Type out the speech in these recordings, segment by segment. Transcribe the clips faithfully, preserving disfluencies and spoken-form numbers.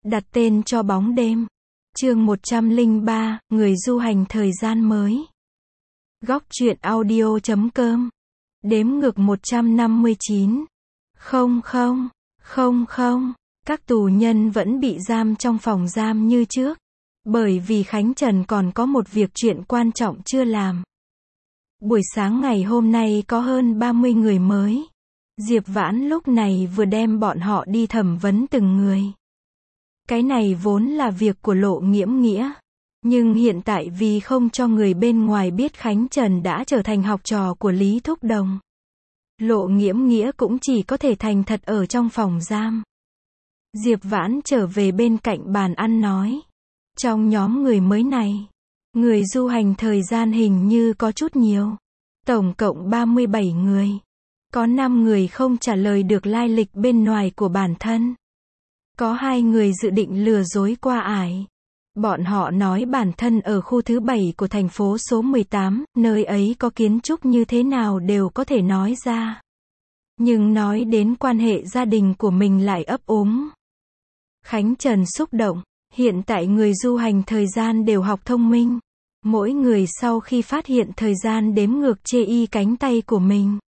Đặt tên cho bóng đêm. Chương một trăm lẻ ba, người du hành thời gian mới. Góc truyện audio chấm com. Đếm ngược một trăm năm mươi chín. Không không, không không, các tù nhân vẫn bị giam trong phòng giam như trước. Bởi vì Khánh Trần còn có một việc chuyện quan trọng chưa làm. Buổi sáng ngày hôm nay có hơn ba mươi người mới. Diệp Vãn lúc này vừa đem bọn họ đi thẩm vấn từng người. Cái này vốn là việc của Lộ Nghiễm Nghĩa. Nhưng hiện tại vì không cho người bên ngoài biết Khánh Trần đã trở thành học trò của Lý Thúc Đồng. Lộ Nghiễm Nghĩa cũng chỉ có thể thành thật ở trong phòng giam. Diệp Vãn trở về bên cạnh bàn ăn nói. Trong nhóm người mới này, người du hành thời gian hình như có chút nhiều. Tổng cộng ba mươi bảy người. Có năm người không trả lời được lai lịch bên ngoài của bản thân. Có hai người dự định lừa dối qua ải. Bọn họ nói bản thân ở khu thứ bảy của thành phố số mười tám, nơi ấy có kiến trúc như thế nào đều có thể nói ra. Nhưng nói đến quan hệ gia đình của mình lại ấp úng. Khánh Trần xúc động, hiện tại người du hành thời gian đều học thông minh. Mỗi người sau khi phát hiện thời gian đếm ngược chê y cánh tay của mình,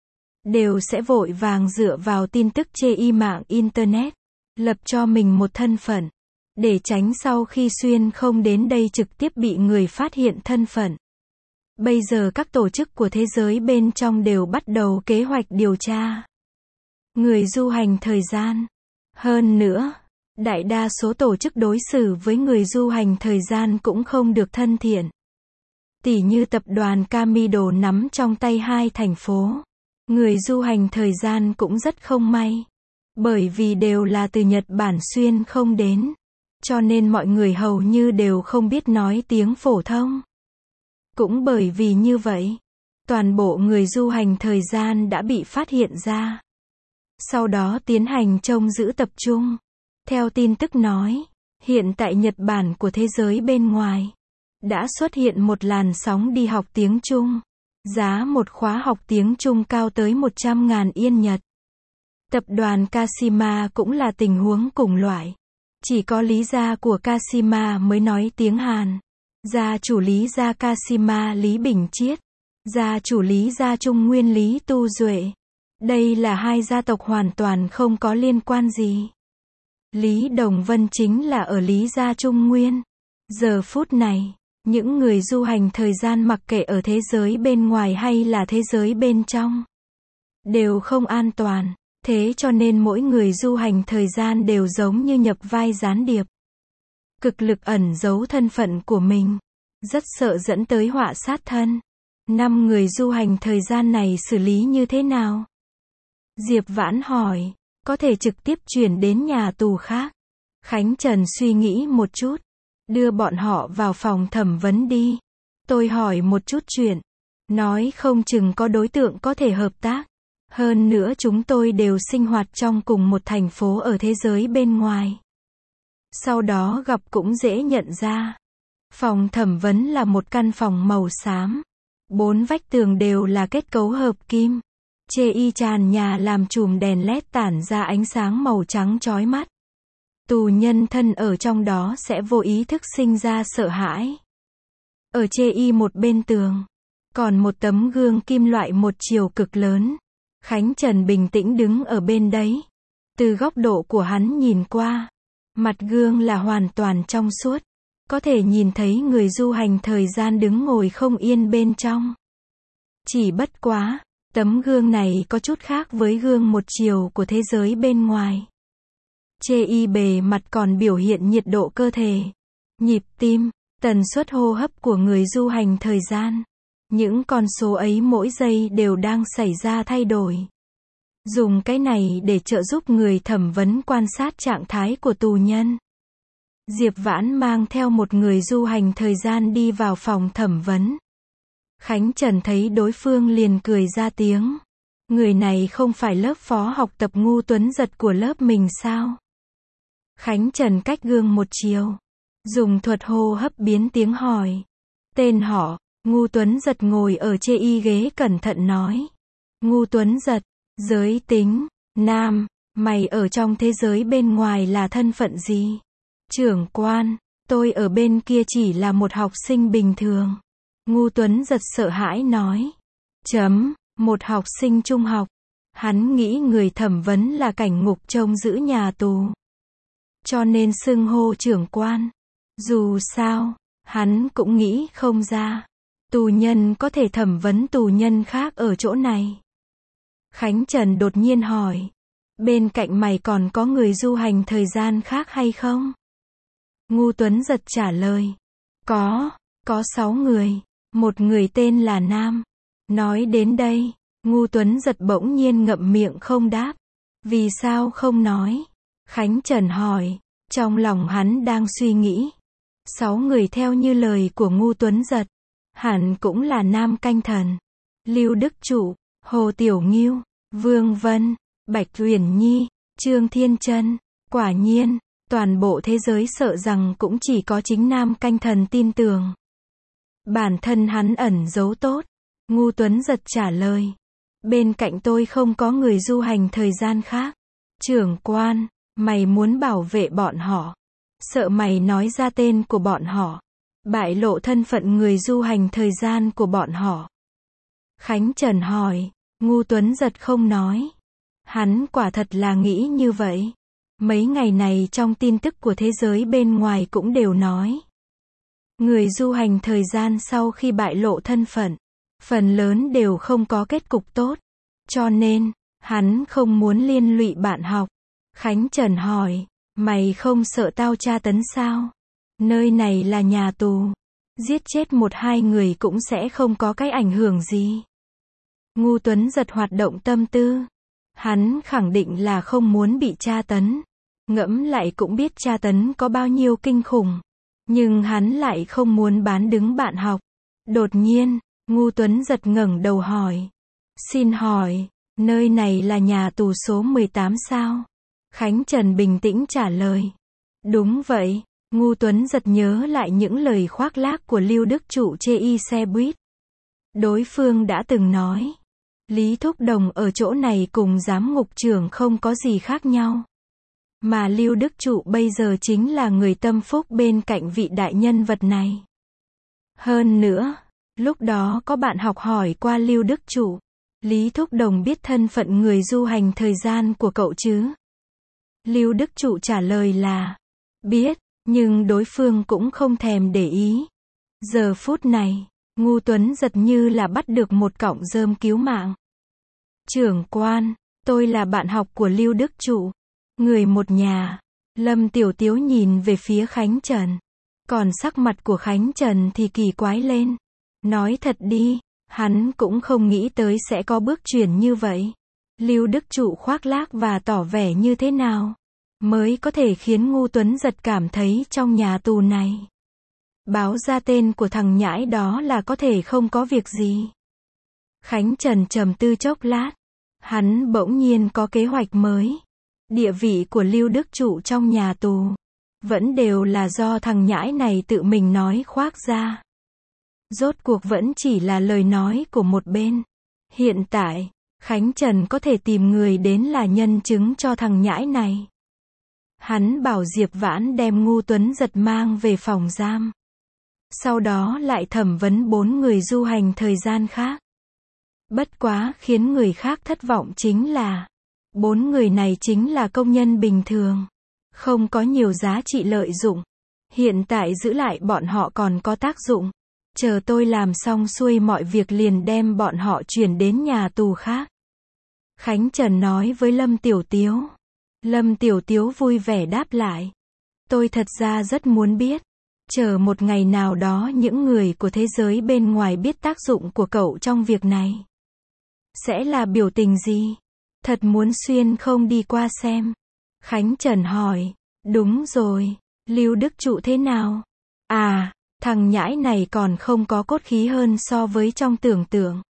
đều sẽ vội vàng dựa vào tin tức chê y mạng Internet, lập cho mình một thân phận, để tránh sau khi xuyên không đến đây trực tiếp bị người phát hiện thân phận. Bây giờ các tổ chức của thế giới bên trong đều bắt đầu kế hoạch điều tra người du hành thời gian. Hơn nữa, đại đa số tổ chức đối xử với người du hành thời gian cũng không được thân thiện. Tỉ như tập đoàn Camido nắm trong tay hai thành phố. Người du hành thời gian cũng rất không may. Bởi vì đều là từ Nhật Bản xuyên không đến. Cho nên mọi người hầu như đều không biết nói tiếng phổ thông. Cũng bởi vì như vậy, toàn bộ người du hành thời gian đã bị phát hiện ra. Sau đó tiến hành trông giữ tập trung. Theo tin tức nói, hiện tại Nhật Bản của thế giới bên ngoài đã xuất hiện một làn sóng đi học tiếng Trung. Giá một khóa học tiếng Trung cao tới một trăm nghìn yên Nhật. Tập đoàn Kashima cũng là tình huống cùng loại. Chỉ có lý gia của Kashima mới nói tiếng Hàn. Gia chủ lý gia Kashima Lý Bình Chiết. Gia chủ lý gia Trung Nguyên Lý Tu Duệ. Đây là hai gia tộc hoàn toàn không có liên quan gì. Lý Đồng Vân chính là ở Lý gia Trung Nguyên. Giờ phút này, những người du hành thời gian mặc kệ ở thế giới bên ngoài hay là thế giới bên trong, đều không an toàn. Thế cho nên mỗi người du hành thời gian đều giống như nhập vai gián điệp. Cực lực ẩn giấu thân phận của mình. Rất sợ dẫn tới họa sát thân. Năm người du hành thời gian này xử lý như thế nào? Diệp Vãn hỏi. Có thể trực tiếp chuyển đến nhà tù khác. Khánh Trần suy nghĩ một chút. Đưa bọn họ vào phòng thẩm vấn đi. Tôi hỏi một chút chuyện. Nói không chừng có đối tượng có thể hợp tác. Hơn nữa chúng tôi đều sinh hoạt trong cùng một thành phố ở thế giới bên ngoài. Sau đó gặp cũng dễ nhận ra. Phòng thẩm vấn là một căn phòng màu xám. Bốn vách tường đều là kết cấu hợp kim. Chê y tràn nhà làm chùm đèn led tản ra ánh sáng màu trắng chói mắt. Tù nhân thân ở trong đó sẽ vô ý thức sinh ra sợ hãi. Ở chê y một bên tường, còn một tấm gương kim loại một chiều cực lớn. Khánh Trần bình tĩnh đứng ở bên đấy. Từ góc độ của hắn nhìn qua, mặt gương là hoàn toàn trong suốt. Có thể nhìn thấy người du hành thời gian đứng ngồi không yên bên trong. Chỉ bất quá, tấm gương này có chút khác với gương một chiều của thế giới bên ngoài. Chê y bề mặt còn biểu hiện nhiệt độ cơ thể, nhịp tim, tần suất hô hấp của người du hành thời gian. Những con số ấy mỗi giây đều đang xảy ra thay đổi. Dùng cái này để trợ giúp người thẩm vấn quan sát trạng thái của tù nhân. Diệp Vãn mang theo một người du hành thời gian đi vào phòng thẩm vấn. Khánh Trần thấy đối phương liền cười ra tiếng. Người này không phải lớp phó học tập Ngu Tuấn Giật của lớp mình sao? Khánh Trần cách gương một chiều. Dùng thuật hô hấp biến tiếng hỏi. Tên họ. Ngu Tuấn Giật ngồi ở chê y ghế cẩn thận nói. Ngu Tuấn Giật. Giới tính. Nam. Mày ở trong thế giới bên ngoài là thân phận gì? Trưởng quan, tôi ở bên kia chỉ là một học sinh bình thường. Ngu Tuấn Giật sợ hãi nói. Chấm, một học sinh trung học. Hắn nghĩ người thẩm vấn là cảnh ngục trông giữ nhà tù. Cho nên xưng hô trưởng quan. Dù sao, hắn cũng nghĩ không ra. Tù nhân có thể thẩm vấn tù nhân khác ở chỗ này. Khánh Trần đột nhiên hỏi. Bên cạnh mày còn có người du hành thời gian khác hay không? Ngu Tuấn Giật trả lời. Có, có sáu người. Một người tên là Nam. Nói đến đây, Ngu Tuấn Giật bỗng nhiên ngậm miệng không đáp. Vì sao không nói? Khánh Trần hỏi. Trong lòng hắn đang suy nghĩ. Sáu người theo như lời của Ngu Tuấn Giật. Hẳn cũng là Nam Canh Thần, Lưu Đức Trụ, Hồ Tiểu Nghiêu, Vương Vân, Bạch Uyển Nhi, Trương Thiên Trân. Quả nhiên, toàn bộ thế giới sợ rằng cũng chỉ có chính Nam Canh Thần tin tưởng. Bản thân hắn ẩn giấu tốt. Ngu Tuấn Giật trả lời. Bên cạnh tôi không có người du hành thời gian khác. Trưởng quan, mày muốn bảo vệ bọn họ. Sợ mày nói ra tên của bọn họ. Bại lộ thân phận người du hành thời gian của bọn họ. Khánh Trần hỏi. Ngu Tuấn Giật không nói. Hắn quả thật là nghĩ như vậy. Mấy ngày này trong tin tức của thế giới bên ngoài cũng đều nói. Người du hành thời gian sau khi bại lộ thân phận, phần lớn đều không có kết cục tốt. Cho nên, hắn không muốn liên lụy bạn học. Khánh Trần hỏi. Mày không sợ tao tra tấn sao? Nơi này là nhà tù. Giết chết một hai người cũng sẽ không có cái ảnh hưởng gì. Ngu Tuấn Giật hoạt động tâm tư. Hắn khẳng định là không muốn bị tra tấn. Ngẫm lại cũng biết tra tấn có bao nhiêu kinh khủng. Nhưng hắn lại không muốn bán đứng bạn học. Đột nhiên, Ngu Tuấn Giật ngẩng đầu hỏi. Xin hỏi, nơi này là nhà tù số mười tám sao? Khánh Trần bình tĩnh trả lời. Đúng vậy. Ngu Tuấn Giật nhớ lại những lời khoác lác của Lưu Đức Trụ chê y xe buýt. Đối phương đã từng nói. Lý Thúc Đồng ở chỗ này cùng giám ngục trưởng không có gì khác nhau. Mà Lưu Đức Trụ bây giờ chính là người tâm phúc bên cạnh vị đại nhân vật này. Hơn nữa, lúc đó có bạn học hỏi qua Lưu Đức Trụ. Lý Thúc Đồng biết thân phận người du hành thời gian của cậu chứ? Lưu Đức Trụ trả lời là, biết, nhưng đối phương cũng không thèm để ý. Giờ phút này, Ngu Tuấn Giật như là bắt được một cọng rơm cứu mạng. Trưởng quan, tôi là bạn học của Lưu Đức Trụ. Người một nhà. Lâm Tiểu Tiếu nhìn về phía Khánh Trần. Còn sắc mặt của Khánh Trần thì kỳ quái lên. Nói thật đi, hắn cũng không nghĩ tới sẽ có bước chuyển như vậy. Lưu Đức Trụ khoác lác và tỏ vẻ như thế nào mới có thể khiến Ngu Tuấn Giật cảm thấy trong nhà tù này báo ra tên của thằng nhãi đó là có thể không có việc gì. Khánh Trần trầm tư chốc lát. Hắn bỗng nhiên có kế hoạch mới. Địa vị của Lưu Đức Trụ trong nhà tù vẫn đều là do thằng nhãi này tự mình nói khoác ra. Rốt cuộc vẫn chỉ là lời nói của một bên. Hiện tại, Khánh Trần có thể tìm người đến là nhân chứng cho thằng nhãi này. Hắn bảo Diệp Vãn đem Ngu Tuấn Giật mang về phòng giam. Sau đó lại thẩm vấn bốn người du hành thời gian khác. Bất quá khiến người khác thất vọng chính là bốn người này chính là công nhân bình thường, không có nhiều giá trị lợi dụng. Hiện tại giữ lại bọn họ còn có tác dụng. Chờ tôi làm xong xuôi mọi việc liền đem bọn họ chuyển đến nhà tù khác. Khánh Trần nói với Lâm Tiểu Tiếu. Lâm Tiểu Tiếu vui vẻ đáp lại. Tôi thật ra rất muốn biết. Chờ một ngày nào đó những người của thế giới bên ngoài biết tác dụng của cậu trong việc này sẽ là biểu tình gì? Thật muốn xuyên không đi qua xem. Khánh Trần hỏi. Đúng rồi. Lưu Đức Trụ thế nào? À, thằng nhãi này còn không có cốt khí hơn so với trong tưởng tượng.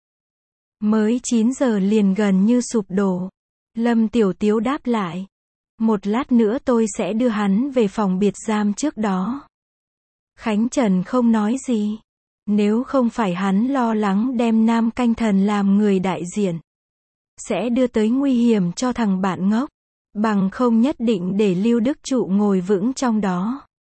Mới chín giờ liền gần như sụp đổ. Lâm Tiểu Tiếu đáp lại. Một lát nữa tôi sẽ đưa hắn về phòng biệt giam trước đó. Khánh Trần không nói gì. Nếu không phải hắn lo lắng đem Nam Canh Thần làm người đại diện, sẽ đưa tới nguy hiểm cho thằng bạn ngốc. Bằng không nhất định để Lưu Đức Trụ ngồi vững trong đó.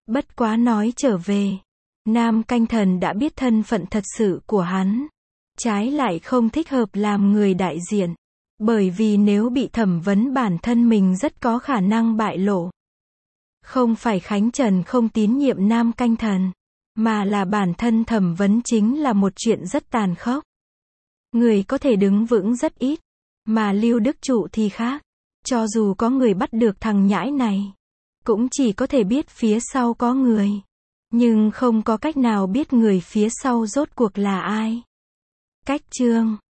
Bất quá nói trở về, Nam Canh Thần đã biết thân phận thật sự của hắn. Trái lại không thích hợp làm người đại diện. Bởi vì nếu bị thẩm vấn bản thân mình rất có khả năng bại lộ. Không phải Khánh Trần không tín nhiệm Nam Canh Thần, mà là bản thân thẩm vấn chính là một chuyện rất tàn khốc. Người có thể đứng vững rất ít, mà Lưu Đức Trụ thì khác. Cho dù có người bắt được thằng nhãi này, cũng chỉ có thể biết phía sau có người, nhưng không có cách nào biết người phía sau rốt cuộc là ai. Cách chương